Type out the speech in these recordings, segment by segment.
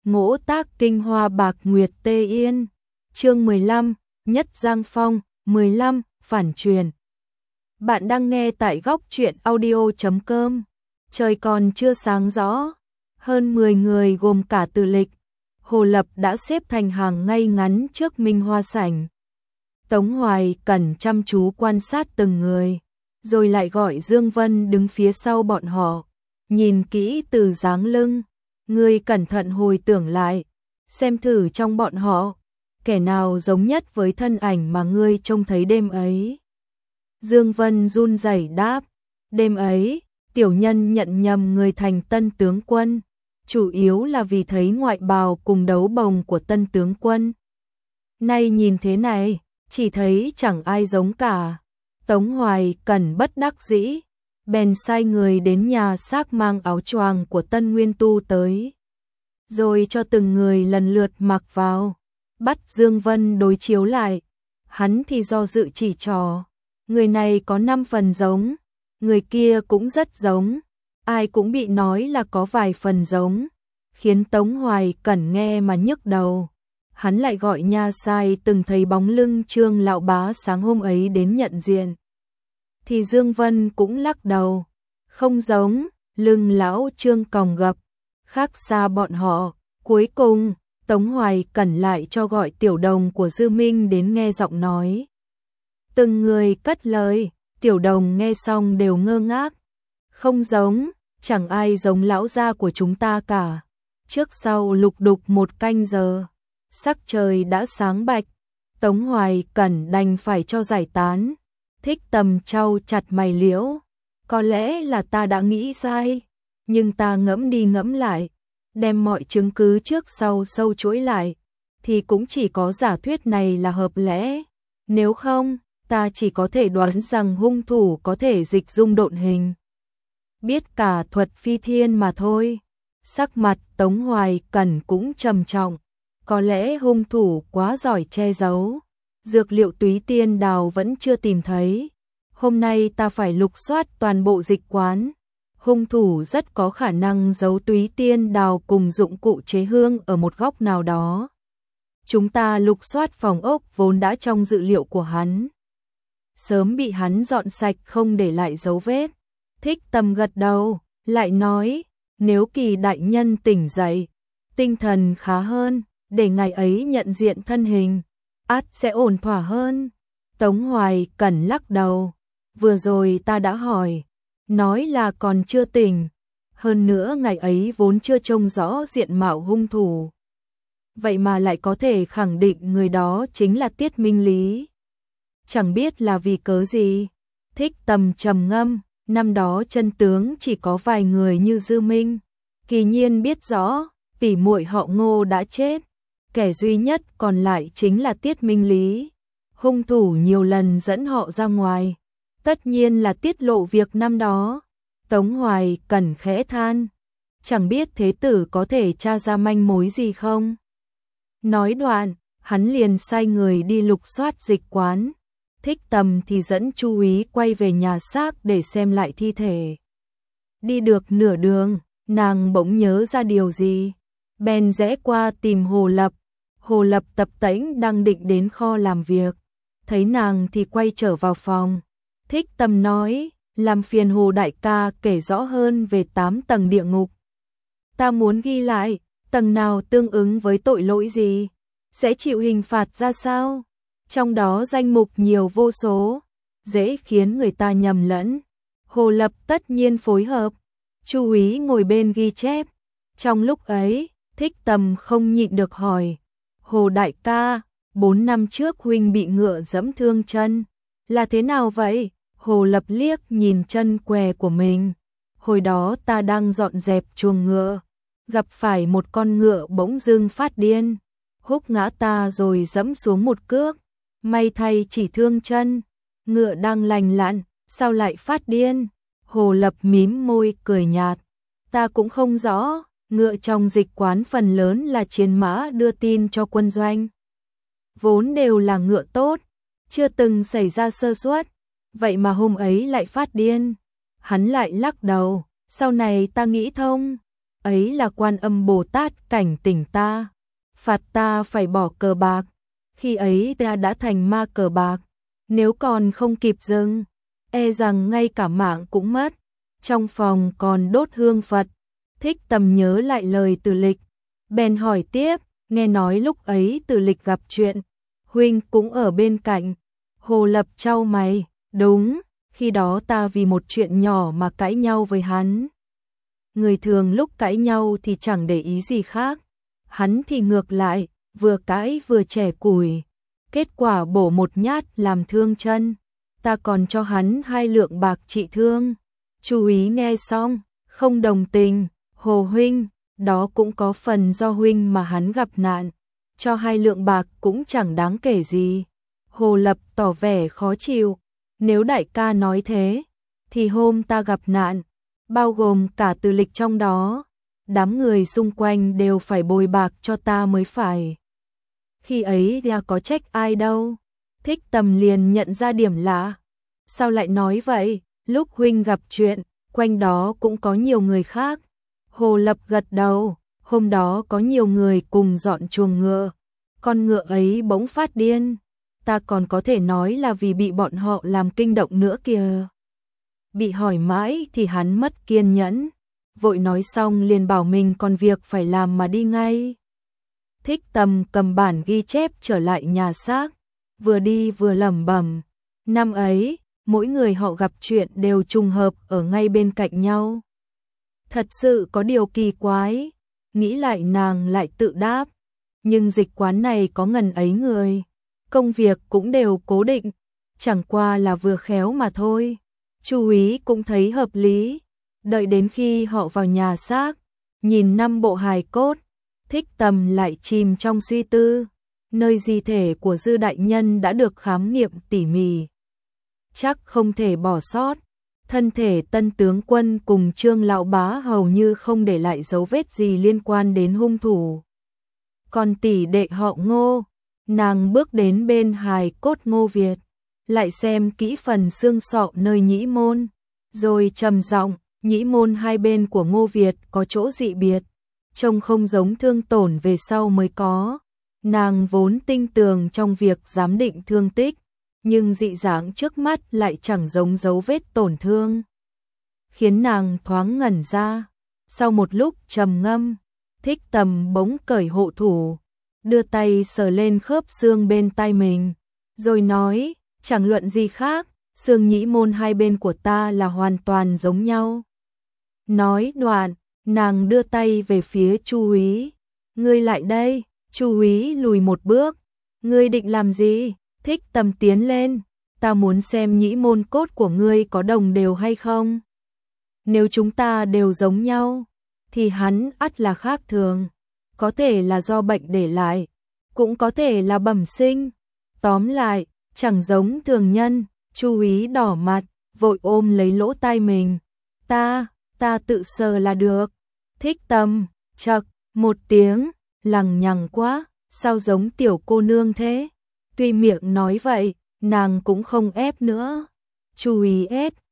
Ngỗ tác kinh hoa bạc nguyệt tê yên. Chương 15, Nhất Giang Phong. 15, phản truyền. Bạn đang nghe tại góc truyện audio.com. Trời còn chưa sáng rõ, hơn 10 người gồm cả Từ Lịch, Hồ Lập đã xếp thành hàng ngay ngắn trước Minh Hoa sảnh. Tống Hoài Cẩn chăm chú quan sát từng người, rồi lại gọi Dương Vân đứng phía sau bọn họ, nhìn kỹ từ dáng lưng, người cẩn thận hồi tưởng lại, xem thử trong bọn họ, kẻ nào giống nhất với thân ảnh mà ngươi trông thấy đêm ấy. Dương Vân run rẩy đáp, đêm ấy, tiểu nhân nhận nhầm người thành tân tướng quân, chủ yếu là vì thấy ngoại bào cùng đấu bồng của tân tướng quân. Nay nhìn thế này, chỉ thấy chẳng ai giống cả. Tống Hoài Cẩn bất đắc dĩ, bèn sai người đến nhà xác mang áo choàng của Tân Nguyên Tu tới, rồi cho từng người lần lượt mặc vào, bắt Dương Vân đối chiếu lại. Hắn thì do dự chỉ trò, người này có 5 phần giống, người kia cũng rất giống, ai cũng bị nói là có vài phần giống, khiến Tống Hoài Cẩn nghe mà nhức đầu. Hắn lại gọi nha sai từng thấy bóng lưng Trương lão bá sáng hôm ấy đến nhận diện. Thì Dương Vân cũng lắc đầu, không giống, lưng lão Trương còng gập, khác xa bọn họ. Cuối cùng, Tống Hoài Cẩn lại cho gọi tiểu đồng của Dư Minh đến nghe giọng nói. Từng người cất lời, tiểu đồng nghe xong đều ngơ ngác. Không giống, chẳng ai giống lão gia của chúng ta cả. Trước sau lục đục 1 canh giờ, sắc trời đã sáng bạch, Tống Hoài Cẩn đành phải cho giải tán. Thích Tầm trao chặt mày liễu, có lẽ là ta đã nghĩ sai, nhưng ta ngẫm đi ngẫm lại, đem mọi chứng cứ trước sau sâu chuỗi lại, thì cũng chỉ có giả thuyết này là hợp lẽ. Nếu không, ta chỉ có thể đoán rằng hung thủ có thể dịch dung độn hình, biết cả thuật phi thiên mà thôi. Sắc mặt Tống Hoài Cẩn cũng trầm trọng, có lẽ hung thủ quá giỏi che giấu. Dược liệu túy tiên đào vẫn chưa tìm thấy. Hôm nay ta phải lục soát toàn bộ dịch quán. Hung thủ rất có khả năng giấu túy tiên đào cùng dụng cụ chế hương ở một góc nào đó. Chúng ta lục soát phòng ốc vốn đã trong dự liệu của hắn, sớm bị hắn dọn sạch không để lại dấu vết. Thích Tầm gật đầu, lại nói, nếu Kỳ đại nhân tỉnh dậy, tinh thần khá hơn, để ngày ấy nhận diện thân hình, ắt sẽ ổn thỏa hơn. Tống Hoài Cẩn lắc đầu, vừa rồi ta đã hỏi, nói là còn chưa tỉnh, hơn nữa ngày ấy vốn chưa trông rõ diện mạo hung thủ. Vậy mà lại có thể khẳng định người đó chính là Tiết Minh Lý. Chẳng biết là vì cớ gì. Thích Tầm trầm ngâm, năm đó chân tướng chỉ có vài người như Dư Minh. Kỳ nhiên biết rõ, tỷ muội họ Ngô đã chết. Kẻ duy nhất còn lại chính là Tiết Minh Lý. Hung thủ nhiều lần dẫn họ ra ngoài, tất nhiên là tiết lộ việc năm đó. Tống Hoài Cẩn khẽ than, chẳng biết thế tử có thể tra ra manh mối gì không. Nói đoạn, hắn liền sai người đi lục soát dịch quán. Thích Tầm thì dẫn Chu úy quay về nhà xác để xem lại thi thể. Đi được nửa đường, nàng bỗng nhớ ra điều gì, bèn rẽ qua tìm Hồ Lập. Hồ Lập tập tễnh đang định đến kho làm việc, thấy nàng thì quay trở vào phòng. Thích Tầm nói, làm phiền Hồ đại ca kể rõ hơn về 8 tầng địa ngục. Ta muốn ghi lại, tầng nào tương ứng với tội lỗi gì, sẽ chịu hình phạt ra sao. Trong đó danh mục nhiều vô số, dễ khiến người ta nhầm lẫn. Hồ Lập tất nhiên phối hợp, Chu úy ngồi bên ghi chép. Trong lúc ấy, Thích Tầm không nhịn được hỏi, Hồ đại ca, 4 năm trước huynh bị ngựa giẫm thương chân, là thế nào vậy? Hồ Lập liếc nhìn chân què của mình. Hồi đó ta đang dọn dẹp chuồng ngựa, gặp phải một con ngựa bỗng dưng phát điên, húc ngã ta rồi giẫm xuống một cước, may thay chỉ thương chân. Ngựa đang lành lặn, sao lại phát điên? Hồ Lập mím môi cười nhạt, ta cũng không rõ. Ngựa trong dịch quán phần lớn là chiến mã đưa tin cho quân doanh, vốn đều là ngựa tốt, chưa từng xảy ra sơ suất, vậy mà hôm ấy lại phát điên. Hắn lại lắc đầu, sau này ta nghĩ thông, ấy là Quan Âm Bồ Tát cảnh tỉnh ta, phạt ta phải bỏ cờ bạc. Khi ấy ta đã thành ma cờ bạc, nếu còn không kịp dừng, e rằng ngay cả mạng cũng mất. Trong phòng còn đốt hương Phật. Thích Tầm nhớ lại lời Từ Lịch, bèn hỏi tiếp, nghe nói lúc ấy Từ Lịch gặp chuyện, huynh cũng ở bên cạnh. Hồ Lập chau mày, đúng, khi đó ta vì một chuyện nhỏ mà cãi nhau với hắn. Người thường lúc cãi nhau thì chẳng để ý gì khác, hắn thì ngược lại, vừa cãi vừa chẻ củi, kết quả bổ một nhát làm thương chân, ta còn cho hắn 2 lượng bạc trị thương. Chú ý nghe xong, không đồng tình, Hồ huynh, đó cũng có phần do huynh mà hắn gặp nạn, cho 2 lượng bạc cũng chẳng đáng kể gì. Hồ Lập tỏ vẻ khó chịu, nếu đại ca nói thế, thì hôm ta gặp nạn, bao gồm cả Từ Lịch trong đó, đám người xung quanh đều phải bồi bạc cho ta mới phải. Khi ấy ta có trách ai đâu. Thích Tầm liền nhận ra điểm lạ. Sao lại nói vậy? Lúc huynh gặp chuyện, quanh đó cũng có nhiều người khác. Hồ Lập gật đầu, hôm đó có nhiều người cùng dọn chuồng ngựa. Con ngựa ấy bỗng phát điên. Ta còn có thể nói là vì bị bọn họ làm kinh động nữa kìa. Bị hỏi mãi thì hắn mất kiên nhẫn. Vội nói xong liền bảo mình còn việc phải làm mà đi ngay. Thích Tầm cầm bản ghi chép trở lại nhà xác, vừa đi vừa lẩm bẩm. Năm ấy, mỗi người họ gặp chuyện đều trùng hợp ở ngay bên cạnh nhau. Thật sự có điều kỳ quái, nghĩ lại nàng lại tự đáp. Nhưng dịch quán này có ngần ấy người, công việc cũng đều cố định, chẳng qua là vừa khéo mà thôi. Chú ý cũng thấy hợp lý. Đợi đến khi họ vào nhà xác, nhìn 5 bộ hài cốt, Thích Tầm lại chìm trong suy tư. Nơi di thể của Dư đại nhân đã được khám nghiệm tỉ mỉ, chắc không thể bỏ sót. Thân thể Tân tướng quân cùng Trương lão bá hầu như không để lại dấu vết gì liên quan đến hung thủ. Còn tỷ đệ họ Ngô, nàng bước đến bên hài cốt Ngô Việt, lại xem kỹ phần xương sọ nơi nhĩ môn, rồi trầm giọng, nhĩ môn hai bên của Ngô Việt có chỗ dị biệt, trông không giống thương tổn về sau mới có. Nàng vốn tinh tường trong việc giám định thương tích, nhưng dị dạng trước mắt lại chẳng giống dấu vết tổn thương, khiến nàng thoáng ngẩn ra. Sau một lúc trầm ngâm, Thích Tầm bỗng cởi hộ thủ, đưa tay sờ lên khớp xương bên tai mình, rồi nói, chẳng luận gì khác, xương nhĩ môn hai bên của ta là hoàn toàn giống nhau. Nói đoạn, nàng đưa tay về phía Chu Úy. Ngươi lại đây. Chu Úy lùi một bước. Ngươi định làm gì? Thích Tầm tiến lên. Ta muốn xem nhĩ môn cốt của ngươi có đồng đều hay không. Nếu chúng ta đều giống nhau, thì hắn ắt là khác thường. Có thể là do bệnh để lại, cũng có thể là bẩm sinh. Tóm lại, chẳng giống thường nhân. Chu Úy đỏ mặt, vội ôm lấy lỗ tai mình. Ta tự sờ là được. Thích Tầm, chậc, một tiếng, lằng nhằng quá, sao giống tiểu cô nương thế? Tuy miệng nói vậy, nàng cũng không ép nữa. Chu Úy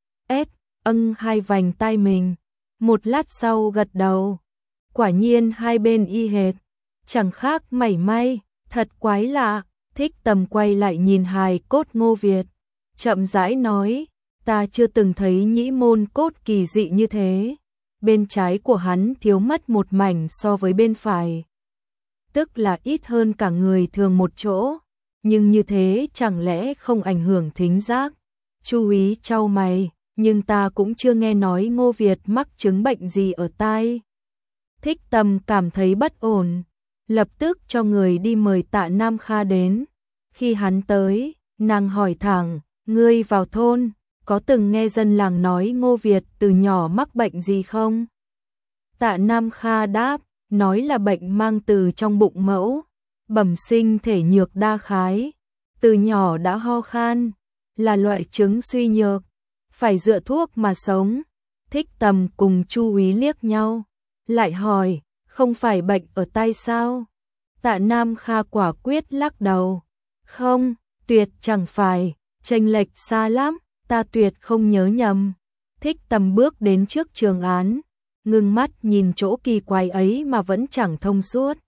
hai vành tai mình, một lát sau gật đầu. Quả nhiên hai bên y hệt, chẳng khác mảy may, thật quái lạ. Thích Tầm quay lại nhìn hài cốt Ngô Việt, chậm rãi nói, ta chưa từng thấy nhĩ môn cốt kỳ dị như thế. Bên trái của hắn thiếu mất một mảnh so với bên phải, tức là ít hơn cả người thường một chỗ, nhưng như thế chẳng lẽ không ảnh hưởng thính giác? Chu Úy chau mày, nhưng ta cũng chưa nghe nói Ngô Việt mắc chứng bệnh gì ở tai. Thích Tầm cảm thấy bất ổn, lập tức cho người đi mời Tạ Nam Kha đến. Khi hắn tới, nàng hỏi thẳng, ngươi vào thôn, có từng nghe dân làng nói Ngô Việt từ nhỏ mắc bệnh gì không? Tạ Nam Kha đáp, nói là bệnh mang từ trong bụng mẫu, bẩm sinh thể nhược đa khái, từ nhỏ đã ho khan, là loại chứng suy nhược, phải dựa thuốc mà sống. Thích Tầm cùng Chu Úy liếc nhau, lại hỏi, không phải bệnh ở tai sao? Tạ Nam Kha quả quyết lắc đầu, không, tuyệt chẳng phải, chênh lệch xa lắm, ta tuyệt không nhớ nhầm. Thích Tầm bước đến trước trường án, ngưng mắt nhìn chỗ kỳ quái ấy mà vẫn chẳng thông suốt.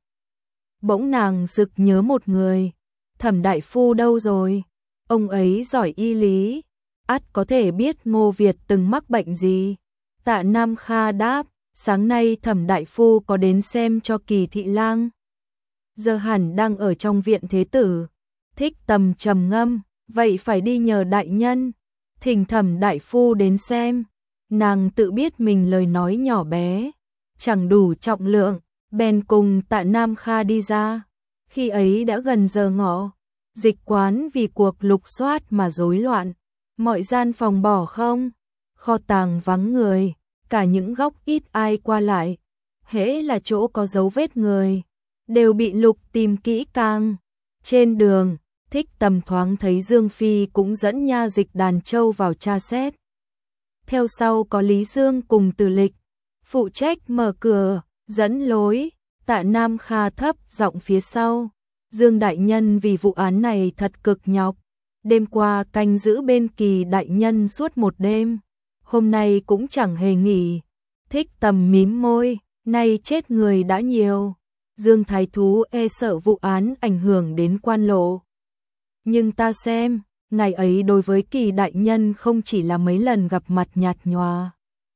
Bỗng nàng sực nhớ một người, Thẩm đại phu đâu rồi? Ông ấy giỏi y lý, ắt có thể biết Ngô Việt từng mắc bệnh gì. Tạ Nam Kha đáp, sáng nay Thẩm đại phu có đến xem cho Kỳ thị lang. Giờ hẳn đang ở trong viện thế tử. Thích Tầm trầm ngâm, vậy phải đi nhờ đại nhân, thỉnh Thẩm đại phu đến xem. Nàng tự biết mình lời nói nhỏ bé, chẳng đủ trọng lượng, bèn cùng Tạ Nam Kha đi ra. Khi ấy đã gần giờ ngọ, dịch quán vì cuộc lục soát mà rối loạn, mọi gian phòng bỏ không, kho tàng vắng người, cả những góc ít ai qua lại, hễ là chỗ có dấu vết người, đều bị lục tìm kỹ càng. Trên đường, Thích Tầm thoáng thấy Dương Phi cũng dẫn nha dịch Đàn Châu vào tra xét. Theo sau có Lý Dương cùng Từ Lịch, phụ trách mở cửa, dẫn lối. Tạ Nam Kha thấp giọng phía sau, Dương đại nhân vì vụ án này thật cực nhọc, đêm qua canh giữ bên Kỳ đại nhân suốt một đêm, hôm nay cũng chẳng hề nghỉ. Thích Tầm mím môi, nay chết người đã nhiều, Dương thái thú e sợ vụ án ảnh hưởng đến quan lộ. Nhưng ta xem, ngày ấy đối với Kỳ đại nhân không chỉ là mấy lần gặp mặt nhạt nhòa.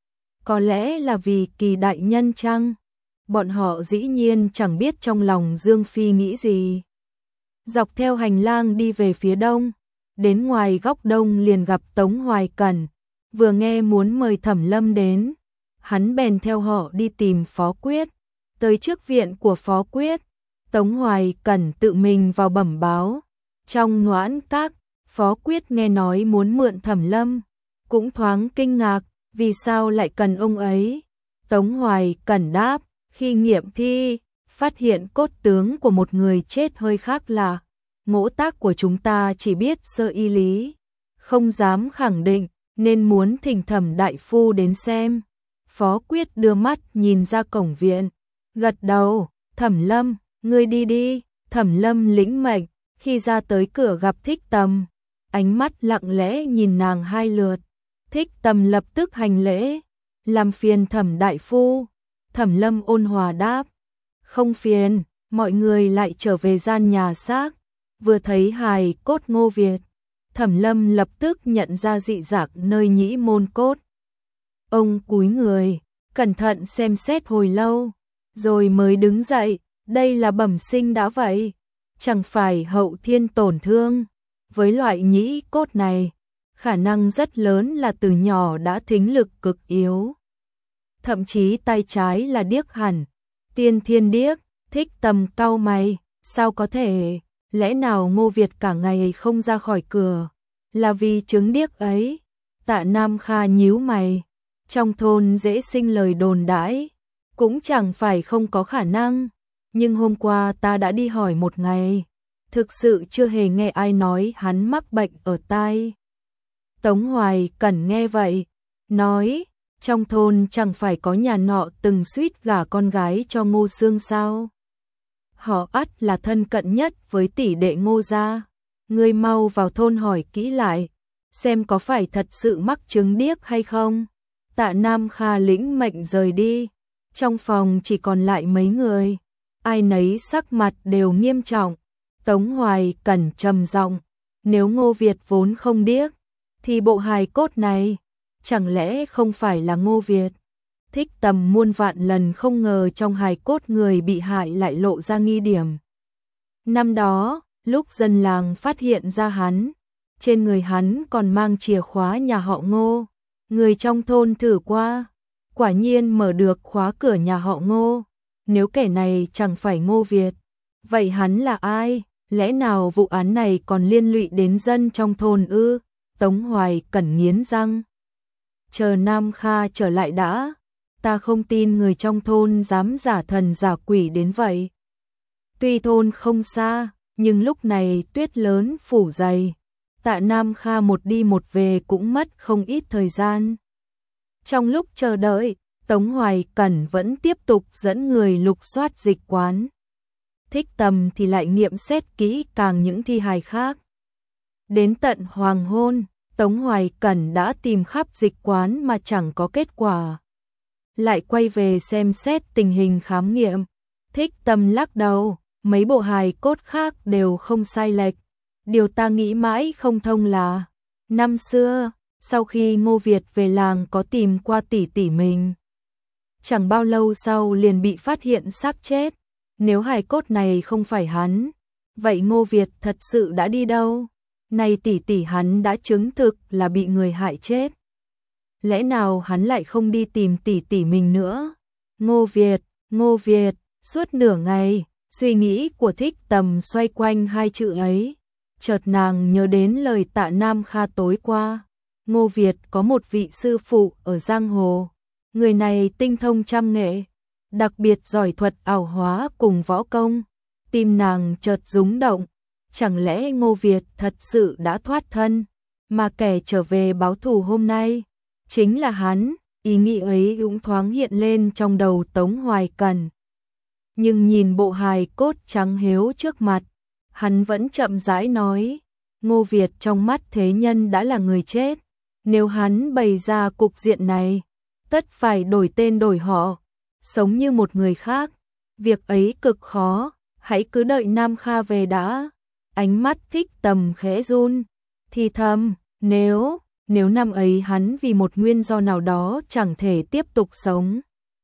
Có lẽ là vì Kỳ đại nhân chăng? Bọn họ dĩ nhiên chẳng biết trong lòng Dương Phi nghĩ gì. Dọc theo hành lang đi về phía đông, đến ngoài góc đông liền gặp Tống Hoài Cẩn, vừa nghe muốn mời Thẩm Lâm đến, hắn bèn theo họ đi tìm Phó Quyết. Tới trước viện của Phó Quyết, Tống Hoài Cẩn tự mình vào bẩm báo. Trong Noãn Các, Phó Quyết nghe nói muốn mượn Thẩm Lâm, cũng thoáng kinh ngạc, vì sao lại cần ông ấy. Tống Hoài Cẩn đáp, khi nghiệm thi, phát hiện cốt tướng của một người chết hơi khác lạ. Ngỗ tác của chúng ta chỉ biết sơ y lý, không dám khẳng định, nên muốn thỉnh Thẩm đại phu đến xem. Phó Quyết đưa mắt nhìn ra cổng viện, gật đầu, Thẩm Lâm, ngươi đi đi. Thẩm Lâm lĩnh mệnh, khi ra tới cửa gặp Thích Tầm, ánh mắt lặng lẽ nhìn nàng hai lượt. Thích Tầm lập tức hành lễ, làm phiền Thẩm đại phu. Thẩm Lâm ôn hòa đáp, không phiền. Mọi người lại trở về gian nhà xác, vừa thấy hài cốt Ngô Việt, Thẩm Lâm lập tức nhận ra dị dạng nơi nhĩ môn cốt. Ông cúi người, cẩn thận xem xét hồi lâu, rồi mới đứng dậy. Đây là bẩm sinh đã vậy, chẳng phải hậu thiên tổn thương. Với loại nhĩ cốt này, khả năng rất lớn là từ nhỏ đã thính lực cực yếu, thậm chí tay trái là điếc hẳn. Tiên thiên điếc. Thích Tầm cau mày, sao có thể, lẽ nào Ngô Việt cả ngày không ra khỏi cửa, là vì chứng điếc ấy? Tạ Nam Kha nhíu mày, trong thôn dễ sinh lời đồn đãi, cũng chẳng phải không có khả năng, nhưng hôm qua ta đã đi hỏi một ngày, thực sự chưa hề nghe ai nói hắn mắc bệnh ở tai. Tống Hoài Cẩn nghe vậy, nói, trong thôn chẳng phải có nhà nọ từng suýt gả con gái cho Ngô Xương sao? Họ ắt là thân cận nhất với tỷ đệ Ngô gia. Ngươi mau vào thôn hỏi kỹ lại, xem có phải thật sự mắc chứng điếc hay không. Tạ Nam Kha lĩnh mệnh rời đi. Trong phòng chỉ còn lại mấy người, ai nấy sắc mặt đều nghiêm trọng. Tống Hoài Cẩn trầm giọng, nếu Ngô Việt vốn không điếc, thì bộ hài cốt này chẳng lẽ không phải là Ngô Việt? Thích Tầm muôn vạn lần không ngờ trong hài cốt người bị hại lại lộ ra nghi điểm. Năm đó, lúc dân làng phát hiện ra hắn, trên người hắn còn mang chìa khóa nhà họ Ngô. Người trong thôn thử qua, quả nhiên mở được khóa cửa nhà họ Ngô. Nếu kẻ này chẳng phải Ngô Việt, vậy hắn là ai? Lẽ nào vụ án này còn liên lụy đến dân trong thôn ư? Tống Hoài Cẩn nghiến răng. Chờ Nam Kha trở lại đã, ta không tin người trong thôn dám giả thần giả quỷ đến vậy. Tuy thôn không xa, nhưng lúc này tuyết lớn phủ dày, Tạ Nam Kha một đi một về cũng mất không ít thời gian. Trong lúc chờ đợi, Tống Hoài Cẩn vẫn tiếp tục dẫn người lục soát dịch quán. Thích Tầm thì lại nghiệm xét kỹ càng những thi hài khác. Đến tận hoàng hôn, Tống Hoài Cẩn đã tìm khắp dịch quán mà chẳng có kết quả. lại quay về xem xét tình hình khám nghiệm. Thích Tâm lắc đầu, mấy bộ hài cốt khác đều không sai lệch. Điều ta nghĩ mãi không thông là, năm xưa, sau khi Ngô Việt về làng có tìm qua tỷ tỷ mình. Chẳng bao lâu sau liền bị phát hiện xác chết. Nếu hài cốt này không phải hắn, vậy Ngô Việt thật sự đã đi đâu? Này tỷ tỷ hắn đã chứng thực là bị người hại chết. Lẽ nào hắn lại không đi tìm tỷ tỷ mình nữa? Ngô Việt, suốt nửa ngày, suy nghĩ của Thích Tầm xoay quanh hai chữ ấy. Chợt nàng nhớ đến lời Tạ Nam Kha tối qua. Ngô Việt có một vị sư phụ ở giang hồ. Người này tinh thông trăm nghệ, đặc biệt giỏi thuật ảo hóa cùng võ công. Tim nàng chợt rúng động. Chẳng lẽ Ngô Việt thật sự đã thoát thân, mà kẻ trở về báo thù hôm nay chính là hắn? Ý nghĩ ấy cũng thoáng hiện lên trong đầu Tống Hoài Cẩn. Nhưng nhìn bộ hài cốt trắng hiếu trước mặt, hắn vẫn chậm rãi nói, Ngô Việt trong mắt thế nhân đã là người chết. Nếu hắn bày ra cục diện này, tất phải đổi tên đổi họ, sống như một người khác. Việc ấy cực khó, hãy cứ đợi Nam Kha về đã. Ánh mắt Thích Tầm khẽ run, thì thầm, nếu năm ấy hắn vì một nguyên do nào đó chẳng thể tiếp tục sống,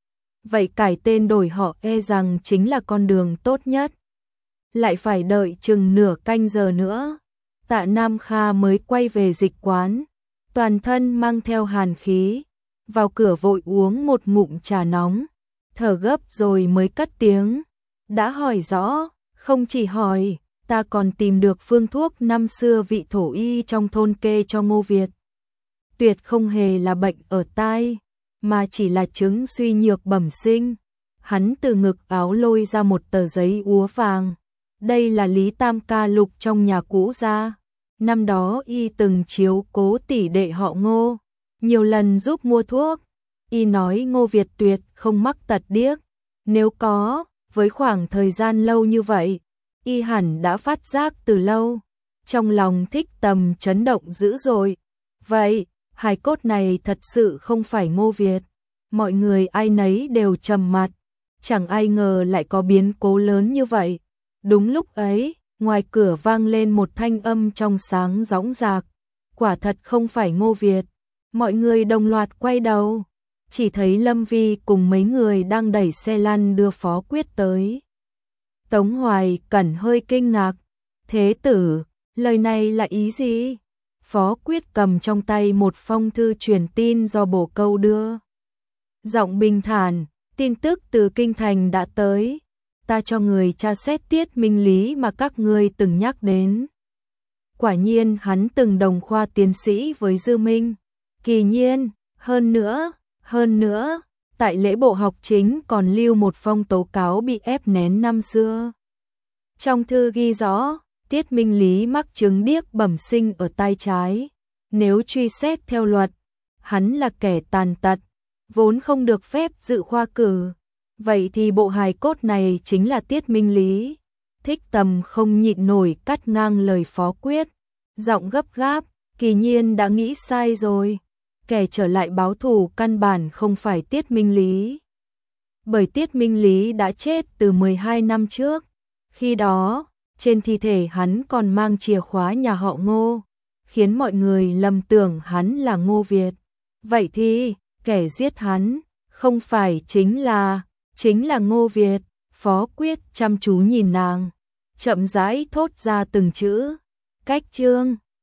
vậy cải tên đổi họ e rằng chính là con đường tốt nhất. Lại phải đợi chừng nửa canh giờ nữa, Tạ Nam Kha mới quay về dịch quán, toàn thân mang theo hàn khí, vào cửa vội uống một ngụm trà nóng, thở gấp rồi mới cất tiếng, đã hỏi rõ, không chỉ hỏi, ta còn tìm được phương thuốc năm xưa vị thổ y trong thôn kê cho Ngô Việt. Tuyệt không hề là bệnh ở tai, mà chỉ là chứng suy nhược bẩm sinh. Hắn từ ngực áo lôi ra một tờ giấy úa vàng. Đây là Lý Tam Ca lục trong nhà cũ ra. Năm đó y từng chiếu cố tỷ đệ họ Ngô, nhiều lần giúp mua thuốc. Y nói Ngô Việt tuyệt không mắc tật điếc. Nếu có, với khoảng thời gian lâu như vậy, y hẳn đã phát giác từ lâu. Trong lòng Thích Tầm chấn động dữ dội. Vậy, hài cốt này thật sự không phải Ngô Việt. Mọi người ai nấy đều trầm mặt. Chẳng ai ngờ lại có biến cố lớn như vậy. Đúng lúc ấy, ngoài cửa vang lên một thanh âm trong sáng dõng dạc. Quả thật không phải Ngô Việt. Mọi người đồng loạt quay đầu. Chỉ thấy Lâm Vi cùng mấy người đang đẩy xe lăn đưa Phó Quyết tới. Tống Hoài Cẩn hơi kinh ngạc. Thế tử, lời này là ý gì? Phó Quyết cầm trong tay một phong thư truyền tin do bổ câu đưa. Giọng bình thản, tin tức từ kinh thành đã tới. Ta cho người tra xét Tiết Minh Lý mà các ngươi từng nhắc đến. Quả nhiên hắn từng đồng khoa tiến sĩ với Dư Minh. Kỳ nhiên, hơn nữa, tại lễ bộ học chính còn lưu một phong tố cáo bị ép nén năm xưa. Trong thư ghi rõ, Tiết Minh Lý mắc chứng điếc bẩm sinh ở tai trái. Nếu truy xét theo luật, hắn là kẻ tàn tật, vốn không được phép dự khoa cử. Vậy thì bộ hài cốt này chính là Tiết Minh Lý. Thích Tầm không nhịn nổi cắt ngang lời Phó Quyết. Giọng gấp gáp, kỳ nhiên đã nghĩ sai rồi. Kẻ trở lại báo thù căn bản không phải Tiết Minh Lý. Bởi Tiết Minh Lý đã chết từ 12 năm trước. Khi đó, trên thi thể hắn còn mang chìa khóa nhà họ Ngô, khiến mọi người lầm tưởng hắn là Ngô Việt. Vậy thì, kẻ giết hắn, không phải chính là Ngô Việt. Phó Quyết chăm chú nhìn nàng, chậm rãi thốt ra từng chữ. Cách chương